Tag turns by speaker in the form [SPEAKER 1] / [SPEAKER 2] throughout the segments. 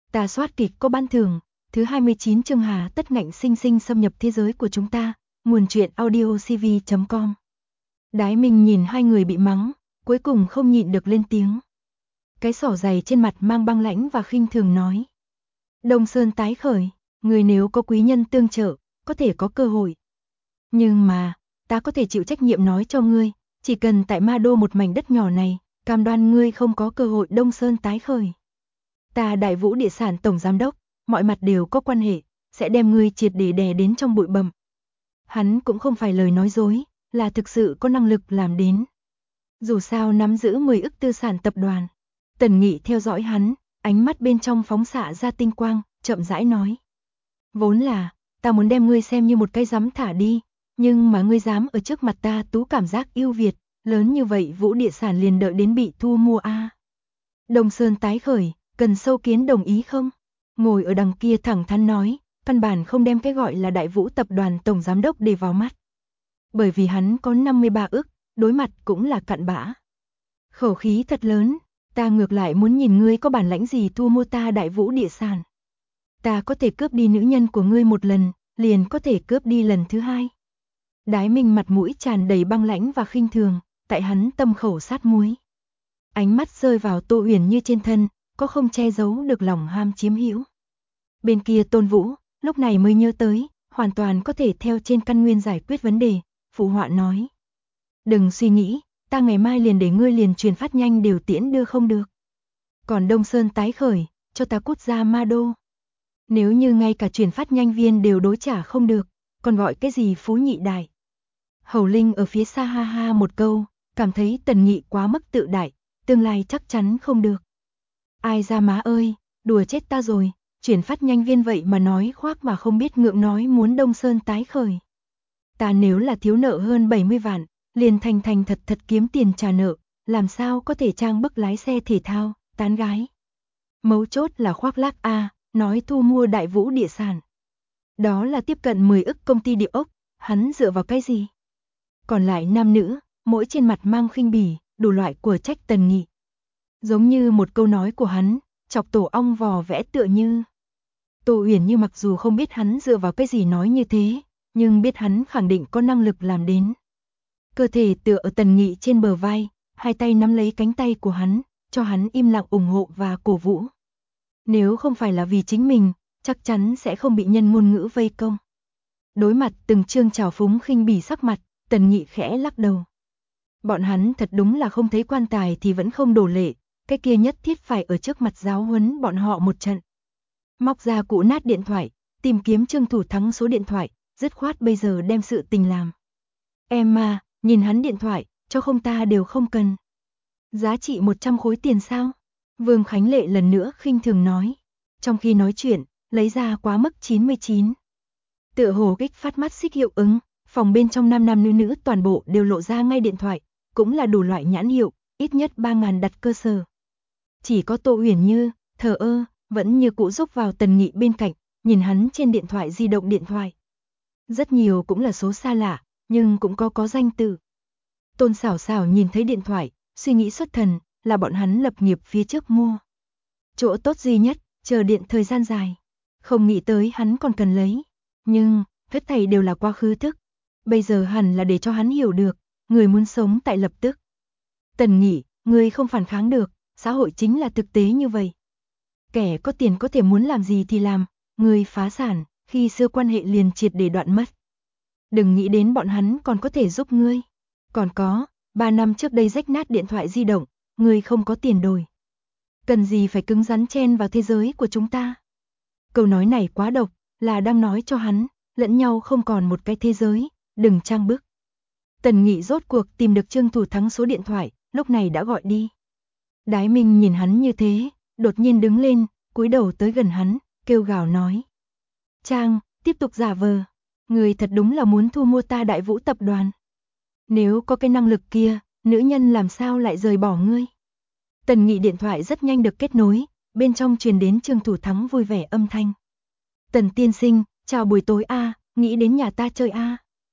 [SPEAKER 1] Ta soát kịch có ban thưởng, thứ 29 chương Hà Tất Ngạnh sinh sinh xâm nhập thế giới của chúng ta, nguồn truyện audiocv.com. Đái Minh nhìn hai người bị mắng, cuối cùng không nhịn được lên tiếng. Cái xỏ giày trên mặt mang băng lãnh và khinh thường nói. Đông Sơn tái khởi, người nếu có quý nhân tương trợ, có thể có cơ hội. Nhưng mà, ta có thể chịu trách nhiệm nói cho ngươi, chỉ cần tại Ma Đô một mảnh đất nhỏ này, cam đoan ngươi không có cơ hội Đông Sơn tái khởi. Ta Đại Vũ Địa Sản Tổng Giám Đốc, mọi mặt đều có quan hệ, sẽ đem ngươi triệt để đè đến trong bụi bặm. Hắn cũng không phải lời nói dối, là thực sự có năng lực làm đến. Dù sao nắm giữ 10 ức tư sản tập đoàn. Tần Nghị theo dõi hắn, ánh mắt bên trong phóng xạ ra tinh quang, chậm rãi nói. Vốn là, ta muốn đem ngươi xem như một cái rắm thả đi, nhưng mà ngươi dám ở trước mặt ta tú cảm giác yêu Việt, lớn như vậy Vũ Địa Sản liền đợi đến bị thu mua a. Đông Sơn tái khởi, cần sâu kiến đồng ý không? Ngồi ở đằng kia thẳng thắn nói, căn bản không đem cái gọi là Đại Vũ tập đoàn tổng giám đốc để vào mắt. Bởi vì hắn có 53 ức, đối mặt cũng là cặn bã. Khẩu khí thật lớn, ta ngược lại muốn nhìn ngươi có bản lãnh gì thu mua ta Đại Vũ Địa Sản. Ta có thể cướp đi nữ nhân của ngươi một lần, liền có thể cướp đi lần thứ hai. Đái Minh mặt mũi tràn đầy băng lãnh và khinh thường, tại hắn tâm khẩu sát muối. Ánh mắt rơi vào Tô Uyển Như trên thân, có không che giấu được lòng ham chiếm hữu. Bên kia Tôn Vũ, lúc này mới nhớ tới, hoàn toàn có thể theo trên căn nguyên giải quyết vấn đề, phụ họa nói. Đừng suy nghĩ, ta ngày mai liền để ngươi liền truyền phát nhanh đều tiễn đưa không được. Còn Đông Sơn tái khởi, cho ta cút ra Ma Đô. Nếu như ngay cả truyền phát nhanh viên đều đối trả không được, còn gọi cái gì phú nhị đại. Hầu Linh ở phía xa ha ha một câu, cảm thấy Tần Nghị quá mức tự đại, tương lai chắc chắn không được. Ai ra má ơi, đùa chết ta rồi, chuyển phát nhanh viên vậy mà nói khoác mà không biết ngượng nói muốn Đông Sơn tái khởi. Ta nếu là thiếu nợ hơn 70 vạn, liền thành thật thật kiếm tiền trả nợ, làm sao có thể trang bức lái xe thể thao, tán gái. Mấu chốt là khoác lác a, nói thu mua Đại Vũ Địa Sản. Đó là tiếp cận 10 ức công ty địa ốc, hắn dựa vào cái gì? Còn lại nam nữ, mỗi trên mặt mang khinh bỉ, đủ loại của trách Tần Nghị. Giống như một câu nói của hắn, chọc tổ ong vò vẽ tựa như. Tô Uyển Như mặc dù không biết hắn dựa vào cái gì nói như thế, nhưng biết hắn khẳng định có năng lực làm đến. Cơ thể tựa ở Tần Nghị trên bờ vai, hai tay nắm lấy cánh tay của hắn, cho hắn im lặng ủng hộ và cổ vũ. Nếu không phải là vì chính mình, chắc chắn sẽ không bị nhân ngôn ngữ vây công. Đối mặt từng trương trào phúng khinh bỉ sắc mặt, Tần Nghị khẽ lắc đầu. Bọn hắn thật đúng là không thấy quan tài thì vẫn không đổ lệ, cái kia nhất thiết phải ở trước mặt giáo huấn bọn họ một trận. Móc ra cũ nát điện thoại, tìm kiếm Trương Thủ Thắng số điện thoại, dứt khoát bây giờ đem sự tình làm. Em mà, nhìn hắn điện thoại, cho không ta đều không cần. Giá trị 100 khối tiền sao? Vương Khánh Lệ lần nữa khinh thường nói. Trong khi nói chuyện, lấy ra quá mức 99. Tựa hồ kích phát mắt xích hiệu ứng, phòng bên trong nam nữ toàn bộ đều lộ ra ngay điện thoại, cũng là đủ loại nhãn hiệu, ít nhất 3.000 đặt cơ sở. Chỉ có Tô Uyển Như, thờ ơ, vẫn như cũ rúc vào Tần Nghị bên cạnh, nhìn hắn trên điện thoại di động điện thoại. Rất nhiều cũng là số xa lạ, nhưng cũng có danh tự. Tôn Xảo Xảo nhìn thấy điện thoại, suy nghĩ xuất thần, là bọn hắn lập nghiệp phía trước mua. Chỗ tốt duy nhất, chờ điện thời gian dài. Không nghĩ tới hắn còn cần lấy. Nhưng, hết thảy đều là quá khứ thức. Bây giờ hẳn là để cho hắn hiểu được, người muốn sống tại lập tức. Tần Nghị, người không phản kháng được, xã hội chính là thực tế như vậy. Kẻ có tiền có thể muốn làm gì thì làm, người phá sản, khi xưa quan hệ liền triệt để đoạn mất. Đừng nghĩ đến bọn hắn còn có thể giúp ngươi. Còn có, 3 năm trước đây rách nát điện thoại di động, ngươi không có tiền đổi. Cần gì phải cứng rắn chen vào thế giới của chúng ta. Câu nói này quá độc, là đang nói cho hắn, lẫn nhau không còn một cái thế giới, đừng trang bức. Tần Nghị rốt cuộc tìm được Trương Thủ Thắng số điện thoại, lúc này đã gọi đi. Đái Minh nhìn hắn như thế, đột nhiên đứng lên, cúi đầu tới gần hắn, kêu gào nói. Trang, tiếp tục giả vờ, người thật đúng là muốn thu mua ta Đại Vũ tập đoàn. Nếu có cái năng lực kia, nữ nhân làm sao lại rời bỏ ngươi. Tần Nghị điện thoại rất nhanh được kết nối, bên trong truyền đến Trương Thủ Thắng vui vẻ âm thanh. Tần tiên sinh, chào buổi tối a, nghĩ đến nhà ta chơi a.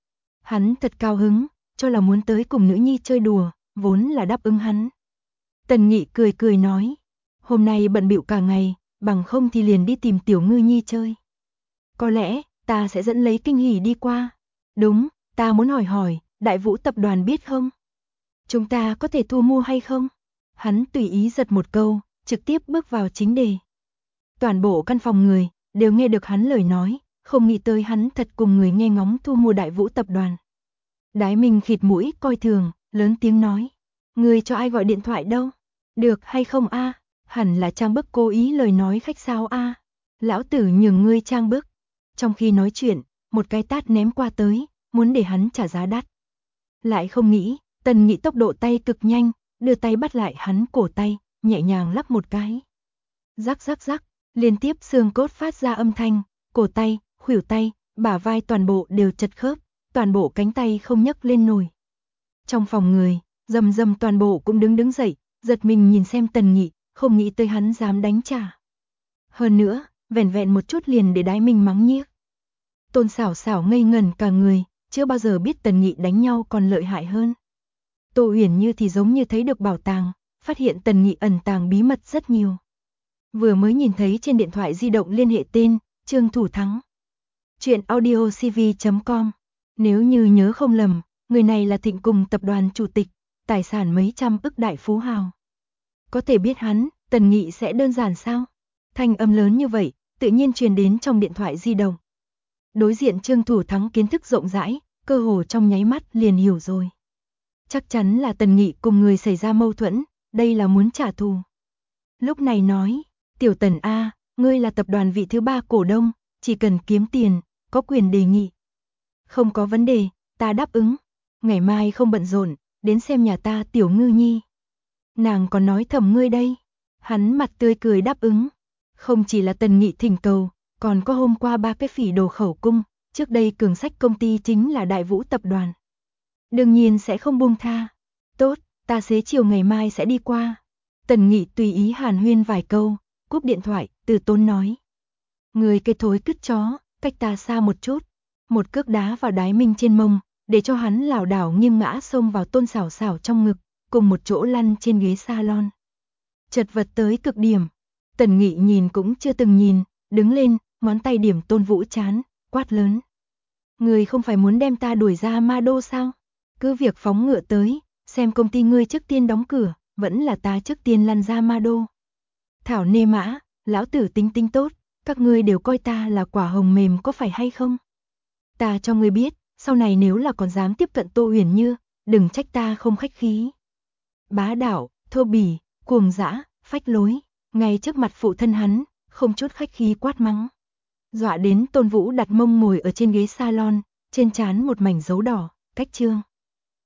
[SPEAKER 1] Hắn thật cao hứng, cho là muốn tới cùng nữ nhi chơi đùa, vốn là đáp ứng hắn. Tần Nghị cười nói, hôm nay bận bịu cả ngày, bằng không thì liền đi tìm Tiểu Ngư Nhi chơi. Có lẽ, ta sẽ dẫn lấy Kinh Hỉ đi qua. Đúng, ta muốn hỏi, Đại Vũ tập đoàn biết không? Chúng ta có thể thu mua hay không? Hắn tùy ý giật một câu, trực tiếp bước vào chính đề. Toàn bộ căn phòng người, đều nghe được hắn lời nói, không nghĩ tới hắn thật cùng người nghe ngóng thu mua Đại Vũ tập đoàn. Đái Minh khịt mũi coi thường, lớn tiếng nói. Người cho ai gọi điện thoại đâu? Được hay không a? Hẳn là Trang Bức cố ý lời nói khách sáo a. Lão tử nhường ngươi Trang Bức. Trong khi nói chuyện, một cái tát ném qua tới, muốn để hắn trả giá đắt. Lại không nghĩ, Tần Nghị tốc độ tay cực nhanh, đưa tay bắt lại hắn cổ tay, nhẹ nhàng lắp một cái. Rắc rắc rắc, liên tiếp xương cốt phát ra âm thanh, cổ tay, khuỷu tay, bả vai toàn bộ đều chật khớp, toàn bộ cánh tay không nhấc lên nổi. Trong phòng người, rầm rầm toàn bộ cũng đứng dậy, giật mình nhìn xem Tần Nghị, không nghĩ tới hắn dám đánh trả. Hơn nữa, vẻn vẹn một chút liền để Đái Minh mắng nhiếc. Tôn Sảo Sảo ngây ngẩn cả người, chưa bao giờ biết Tần Nghị đánh nhau còn lợi hại hơn. Tô Uyển Như thì giống như thấy được bảo tàng, phát hiện Tần Nghị ẩn tàng bí mật rất nhiều. Vừa mới nhìn thấy trên điện thoại di động liên hệ tên, Trương Thủ Thắng. Chuyện audiocv.com. Nếu như nhớ không lầm, người này là Thịnh Cùng tập đoàn chủ tịch, tài sản mấy trăm ức đại phú hào. Có thể biết hắn, Tần Nghị sẽ đơn giản sao? Thanh âm lớn như vậy, tự nhiên truyền đến trong điện thoại di động. Đối diện Trương Thủ Thắng kiến thức rộng rãi, cơ hồ trong nháy mắt liền hiểu rồi. Chắc chắn là Tần Nghị cùng người xảy ra mâu thuẫn, đây là muốn trả thù. Lúc này nói, Tiểu Tần A, ngươi là tập đoàn vị thứ 3 cổ đông, chỉ cần kiếm tiền, có quyền đề nghị. Không có vấn đề, ta đáp ứng. Ngày mai không bận rộn, đến xem nhà ta Tiểu Ngư Nhi. Nàng còn nói thầm ngươi đây. Hắn mặt tươi cười đáp ứng. Không chỉ là Tần Nghị thỉnh cầu, còn có hôm qua 3 cái phỉ đồ khẩu cung, trước đây cường sách công ty chính là Đại Vũ tập đoàn. Đương nhiên sẽ không buông tha. Tốt, ta xế chiều ngày mai sẽ đi qua. Tần Nghị tùy ý hàn huyên vài câu, cúp điện thoại, từ tốn nói. Người cái thối cứt chó, cách ta xa một chút. Một cước đá vào Đái Minh trên mông, để cho hắn lảo đảo nghiêng ngã xông vào Tôn Sảo Sảo trong ngực, cùng một chỗ lăn trên ghế salon. Chật vật tới cực điểm. Tần Nghị nhìn cũng chưa từng nhìn, đứng lên, ngón tay điểm Tôn Vũ chán, quát lớn. Người không phải muốn đem ta đuổi ra Ma Đô sao? Cứ việc phóng ngựa tới, xem công ty ngươi trước tiên đóng cửa, vẫn là ta trước tiên lăn ra Ma Đô. Thảo nê mã, lão tử tính tính tốt, các ngươi đều coi ta là quả hồng mềm có phải hay không? Ta cho ngươi biết, sau này nếu là còn dám tiếp cận Tô Uyển Như, đừng trách ta không khách khí. Bá đạo, thô bỉ, cuồng dã, phách lối, ngay trước mặt phụ thân hắn, không chút khách khí quát mắng. Dọa đến Tôn Vũ đặt mông ngồi ở trên ghế salon, trên trán một mảnh dấu đỏ, cách trương.